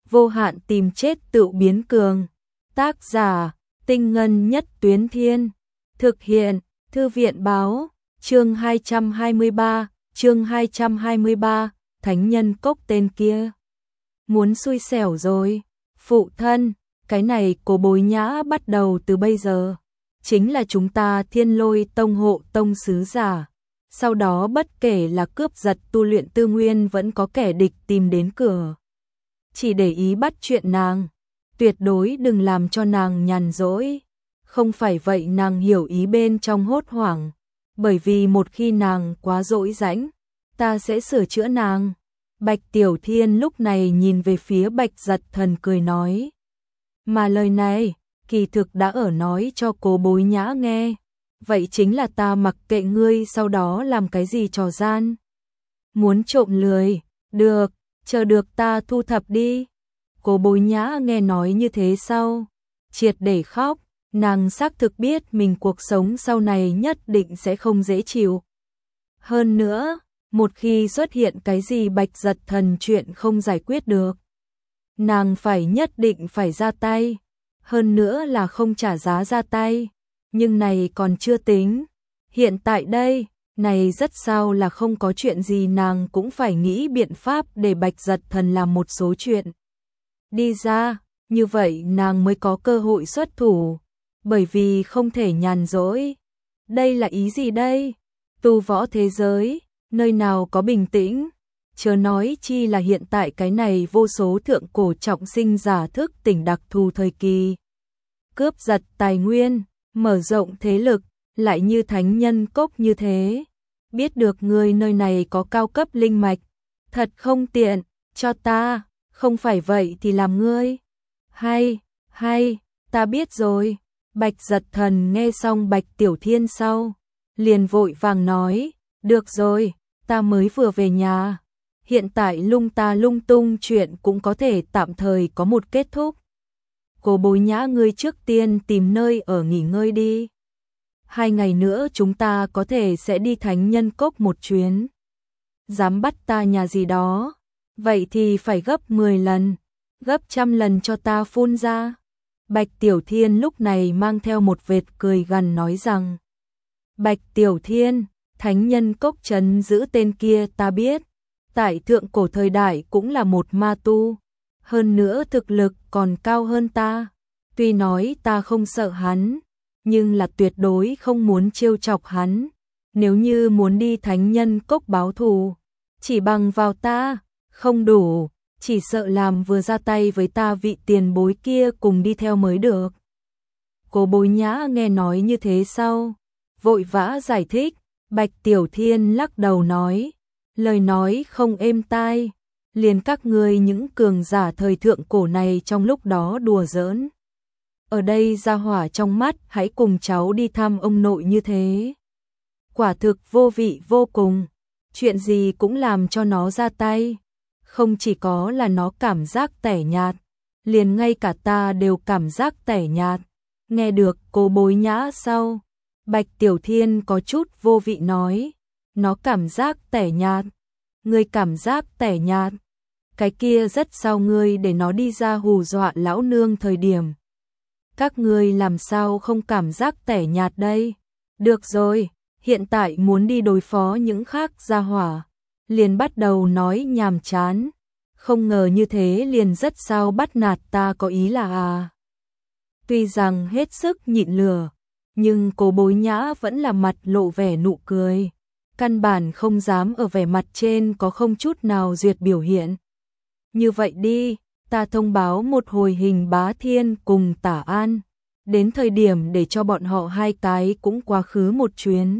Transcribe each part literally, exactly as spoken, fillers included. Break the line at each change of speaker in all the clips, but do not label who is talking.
vô hạn tìm chết tự biến cường. Tác giả, Tinh Ngân Nhất Tuyến Thiên. Thực hiện, Thư viện Báo. Chương hai trăm hai mươi ba, chương hai trăm hai mươi ba, thánh nhân cốc tên kia. Muốn xui xẻo rồi. Phụ thân, cái này Cố Bối Nhã bắt đầu từ bây giờ. Chính là chúng ta Thiên Lôi Tông hộ tông sứ giả. Sau đó bất kể là cướp giật tu luyện tư nguyên vẫn có kẻ địch tìm đến cửa. Chỉ để ý bắt chuyện nàng. Tuyệt đối đừng làm cho nàng nhàn rỗi. Không phải vậy nàng hiểu ý bên trong hốt hoảng. Bởi vì một khi nàng quá dỗi rãnh, ta sẽ sửa chữa nàng. Bạch Tiểu Thiên lúc này nhìn về phía Bạch Giật Thần cười nói. Mà lời này, kỳ thực đã ở nói cho Cố Bối Nhã nghe. Vậy chính là ta mặc kệ ngươi sau đó làm cái gì trò gian. Muốn trộm lười, được, chờ được ta thu thập đi. Cố Bối Nhã nghe nói như thế sau, triệt để khóc. Nàng xác thực biết mình cuộc sống sau này nhất định sẽ không dễ chịu. Hơn nữa, một khi xuất hiện cái gì Bạch Giật Thần chuyện không giải quyết được, nàng phải nhất định phải ra tay. Hơn nữa là không trả giá ra tay. Nhưng này còn chưa tính. Hiện tại đây, này rất sao là không có chuyện gì nàng cũng phải nghĩ biện pháp để Bạch Giật Thần làm một số chuyện. Đi ra, như vậy nàng mới có cơ hội xuất thủ. Bởi vì không thể nhàn rỗi. Đây là ý gì đây? Tu võ thế giới, nơi nào có bình tĩnh? Chớ nói chi là hiện tại cái này vô số thượng cổ trọng sinh giả thức tỉnh đặc thù thời kỳ. Cướp giật tài nguyên, mở rộng thế lực, lại như thánh nhân cốc như thế. Biết được người nơi này có cao cấp linh mạch, thật không tiện, cho ta, không phải vậy thì làm ngươi. Hay, hay, ta biết rồi. Bạch Giật Thần nghe xong Bạch Tiểu Thiên sau, liền vội vàng nói, được rồi, ta mới vừa về nhà. Hiện tại lung ta lung tung chuyện cũng có thể tạm thời có một kết thúc. Cố Bối Nhã ngươi trước tiên tìm nơi ở nghỉ ngơi đi. Hai ngày nữa chúng ta có thể sẽ đi thánh nhân cốc một chuyến. Dám bắt ta nhà gì đó, vậy thì phải gấp mười lần, gấp trăm lần cho ta phun ra. Bạch Tiểu Thiên lúc này mang theo một vệt cười gằn nói rằng. Bạch Tiểu Thiên, thánh nhân cốc trấn giữ tên kia ta biết. Tại thượng cổ thời đại cũng là một ma tu. Hơn nữa thực lực còn cao hơn ta. Tuy nói ta không sợ hắn, nhưng là tuyệt đối không muốn trêu chọc hắn. Nếu như muốn đi thánh nhân cốc báo thù, chỉ bằng vào ta, không đủ. Chỉ sợ làm vừa ra tay với ta vị tiền bối kia cùng đi theo mới được. Cố Bối Nhã nghe nói như thế sau, vội vã giải thích. Bạch Tiểu Thiên lắc đầu nói, lời nói không êm tai, liền các ngươi những cường giả thời thượng cổ này trong lúc đó đùa giỡn. Ở đây ra hỏa trong mắt hãy cùng cháu đi thăm ông nội như thế. Quả thực vô vị vô cùng, chuyện gì cũng làm cho nó ra tay. Không chỉ có là nó cảm giác tẻ nhạt, liền ngay cả ta đều cảm giác tẻ nhạt. Nghe được Cố Bối Nhã sau, Bạch Tiểu Thiên có chút vô vị nói, nó cảm giác tẻ nhạt. Ngươi cảm giác tẻ nhạt? Cái kia rất sao ngươi để nó đi ra hù dọa lão nương thời điểm. Các ngươi làm sao không cảm giác tẻ nhạt đây? Được rồi, hiện tại muốn đi đối phó những khác gia hỏa. Liền bắt đầu nói nhàm chán. Không ngờ như thế liền rất sao bắt nạt ta có ý là à. Tuy rằng hết sức nhịn lửa, nhưng Cố Bối Nhã vẫn là mặt lộ vẻ nụ cười. Căn bản không dám ở vẻ mặt trên có không chút nào duyệt biểu hiện. Như vậy đi, ta thông báo một hồi Hình Bá Thiên cùng Tả An. Đến thời điểm để cho bọn họ hai cái cũng quá khứ một chuyến.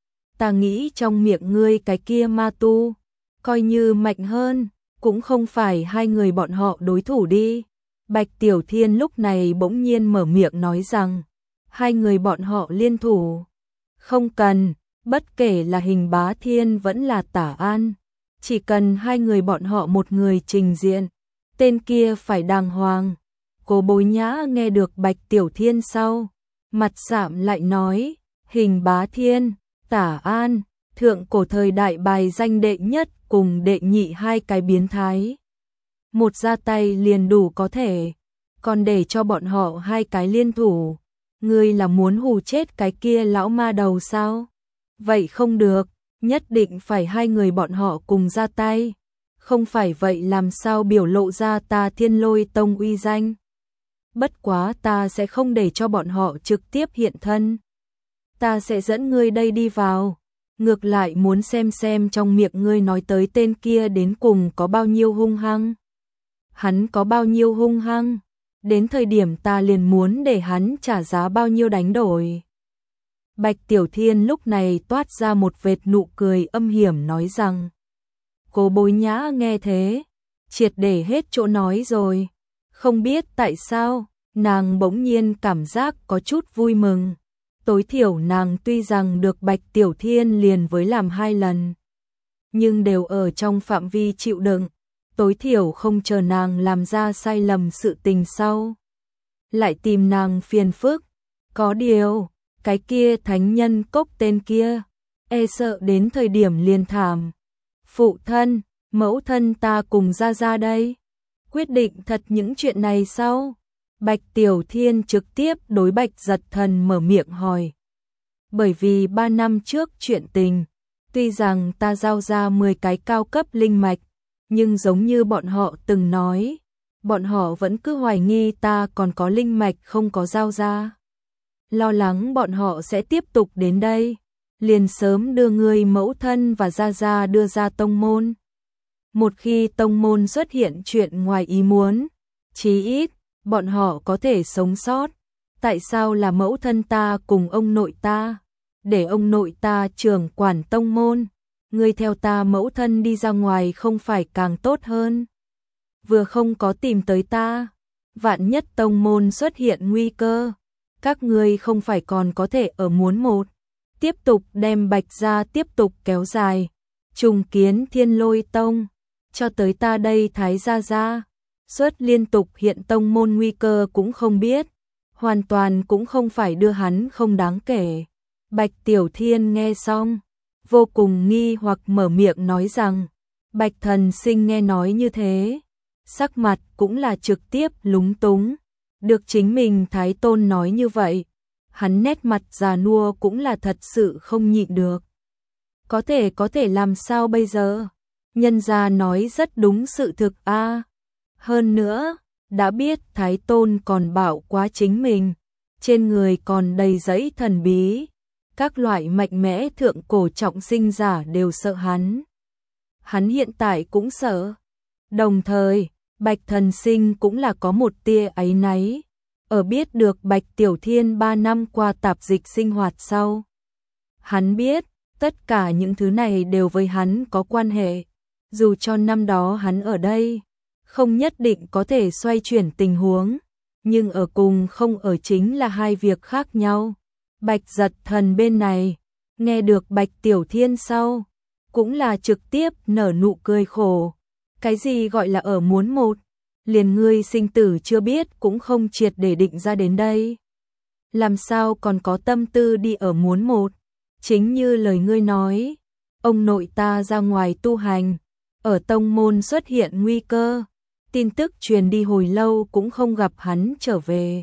Ta nghĩ trong miệng ngươi cái kia ma tu, coi như mạnh hơn, cũng không phải hai người bọn họ đối thủ đi. Bạch Tiểu Thiên lúc này bỗng nhiên mở miệng nói rằng, hai người bọn họ liên thủ. Không cần, bất kể là Hình Bá Thiên vẫn là Tả An, chỉ cần hai người bọn họ một người trình diện, tên kia phải đàng hoàng. Cố Bối Nhã nghe được Bạch Tiểu Thiên sau, mặt sạm lại nói, Hình Bá Thiên, Tả An, thượng cổ thời đại bài danh đệ nhất cùng đệ nhị hai cái biến thái. một ra tay liền đủ có thể, còn để cho bọn họ hai cái liên thủ, ngươi là muốn hù chết cái kia lão ma đầu sao? Vậy không được, nhất định phải hai người bọn họ cùng ra tay, không phải vậy làm sao biểu lộ ra ta Thiên Lôi Tông uy danh. Bất quá ta sẽ không để cho bọn họ trực tiếp hiện thân. Ta sẽ dẫn ngươi đây đi vào, ngược lại muốn xem xem trong miệng ngươi nói tới tên kia đến cùng có bao nhiêu hung hăng. Hắn có bao nhiêu hung hăng, đến thời điểm ta liền muốn để hắn trả giá bao nhiêu đánh đổi. Bạch Tiểu Thiên lúc này toát ra một vệt nụ cười âm hiểm nói rằng, Cố Bối Nhã nghe thế, triệt để hết chỗ nói rồi, không biết tại sao, nàng bỗng nhiên cảm giác có chút vui mừng. Tối thiểu nàng tuy rằng được Bạch Tiểu Thiên liền với làm hai lần, nhưng đều ở trong phạm vi chịu đựng, tối thiểu không chờ nàng làm ra sai lầm sự tình sau. Lại tìm nàng phiền phức, có điều, cái kia thánh nhân cốc tên kia, e sợ đến thời điểm liền thảm. Phụ thân, mẫu thân ta cùng ra ra đây, quyết định thật những chuyện này sau. Bạch Tiểu Thiên trực tiếp đối Bạch Giật Thần mở miệng hỏi. Bởi vì ba năm trước chuyện tình, tuy rằng ta giao ra mười cái cao cấp linh mạch, nhưng giống như bọn họ từng nói, bọn họ vẫn cứ hoài nghi ta còn có linh mạch không có giao ra. Lo lắng bọn họ sẽ tiếp tục đến đây, liền sớm đưa người mẫu thân và gia gia đưa ra tông môn. Một khi tông môn xuất hiện chuyện ngoài ý muốn, chí ít, bọn họ có thể sống sót. Tại sao là mẫu thân ta cùng ông nội ta? Để ông nội ta trưởng quản tông môn, ngươi theo ta mẫu thân đi ra ngoài không phải càng tốt hơn? Vừa không có tìm tới ta, vạn nhất tông môn xuất hiện nguy cơ, các ngươi không phải còn có thể ở muốn một, tiếp tục đem Bạch gia tiếp tục kéo dài, trùng kiến Thiên Lôi Tông, cho tới ta đây Thái gia gia, suốt liên tục hiện tông môn nguy cơ cũng không biết, hoàn toàn cũng không phải đưa hắn không đáng kể. Bạch Tiểu Thiên nghe xong, vô cùng nghi hoặc mở miệng nói rằng, Bạch Thần Sinh nghe nói như thế, sắc mặt cũng là trực tiếp lúng túng, được chính mình Thái Tôn nói như vậy, hắn nét mặt già nua cũng là thật sự không nhịn được. Có thể có thể làm sao bây giờ? Nhân gia nói rất đúng sự thực a. Hơn nữa, đã biết Thái Tôn còn bảo quá chính mình, trên người còn đầy giấy thần bí, các loại mạnh mẽ thượng cổ trọng sinh giả đều sợ hắn. Hắn hiện tại cũng sợ. Đồng thời, Bạch Thần Sinh cũng là có một tia áy náy, ở biết được Bạch Tiểu Thiên ba năm qua tạp dịch sinh hoạt sau. Hắn biết, tất cả những thứ này đều với hắn có quan hệ, dù cho năm đó hắn ở đây, không nhất định có thể xoay chuyển tình huống, nhưng ở cùng không ở chính là hai việc khác nhau. Bạch Giật Thần bên này, nghe được Bạch Tiểu Thiên sau, cũng là trực tiếp nở nụ cười khổ. Cái gì gọi là ở muốn một, liền ngươi sinh tử chưa biết cũng không triệt để định ra đến đây. Làm sao còn có tâm tư đi ở muốn một, chính như lời ngươi nói, ông nội ta ra ngoài tu hành, ở tông môn xuất hiện nguy cơ, tin tức truyền đi hồi lâu cũng không gặp hắn trở về.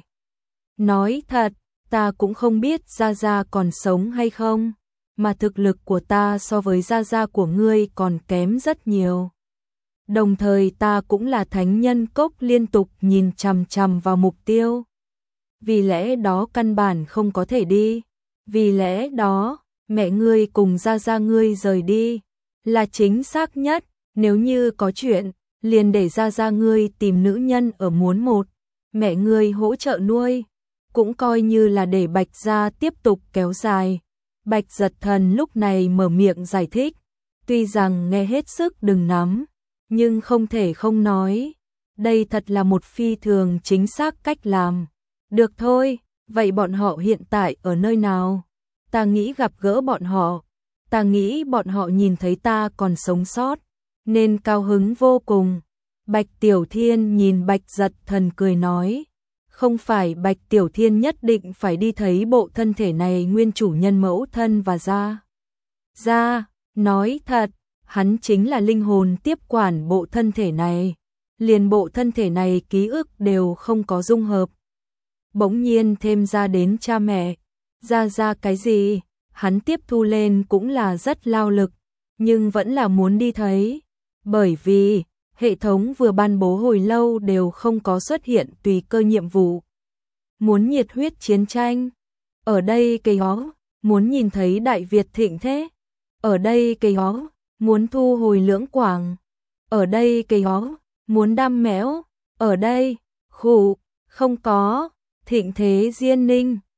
Nói thật, ta cũng không biết Gia Gia còn sống hay không, mà thực lực của ta so với Gia Gia của ngươi còn kém rất nhiều. Đồng thời ta cũng là thánh nhân cốc liên tục nhìn chằm chằm vào mục tiêu. Vì lẽ đó căn bản không có thể đi. Vì lẽ đó, mẹ ngươi cùng Gia Gia ngươi rời đi, là chính xác nhất. Nếu như có chuyện, liền để Gia Gia ngươi tìm nữ nhân ở muốn một, mẹ ngươi hỗ trợ nuôi, cũng coi như là để Bạch gia tiếp tục kéo dài. Bạch Giật Thần lúc này mở miệng giải thích, tuy rằng nghe hết sức đừng nắm, nhưng không thể không nói, đây thật là một phi thường chính xác cách làm. Được thôi, vậy bọn họ hiện tại ở nơi nào? Ta nghĩ gặp gỡ bọn họ, ta nghĩ bọn họ nhìn thấy ta còn sống sót, nên cao hứng vô cùng. Bạch Tiểu Thiên nhìn Bạch Giật Thần cười nói, không phải Bạch Tiểu Thiên nhất định phải đi thấy bộ thân thể này nguyên chủ nhân mẫu thân và gia. Gia, nói thật, hắn chính là linh hồn tiếp quản bộ thân thể này. liền bộ thân thể này ký ức đều không có dung hợp. Bỗng nhiên thêm ra đến cha mẹ, ra ra cái gì, hắn tiếp thu lên cũng là rất lao lực, nhưng vẫn là muốn đi thấy, bởi vì hệ thống vừa ban bố hồi lâu đều không có xuất hiện tùy cơ nhiệm vụ. Muốn nhiệt huyết chiến tranh, ở đây cây ó, muốn nhìn thấy Đại Việt thịnh thế, ở đây cây ó, muốn thu hồi Lưỡng Quảng, ở đây cây ó, muốn đam mẽo, ở đây, khủ, không có, thịnh thế Diên Ninh,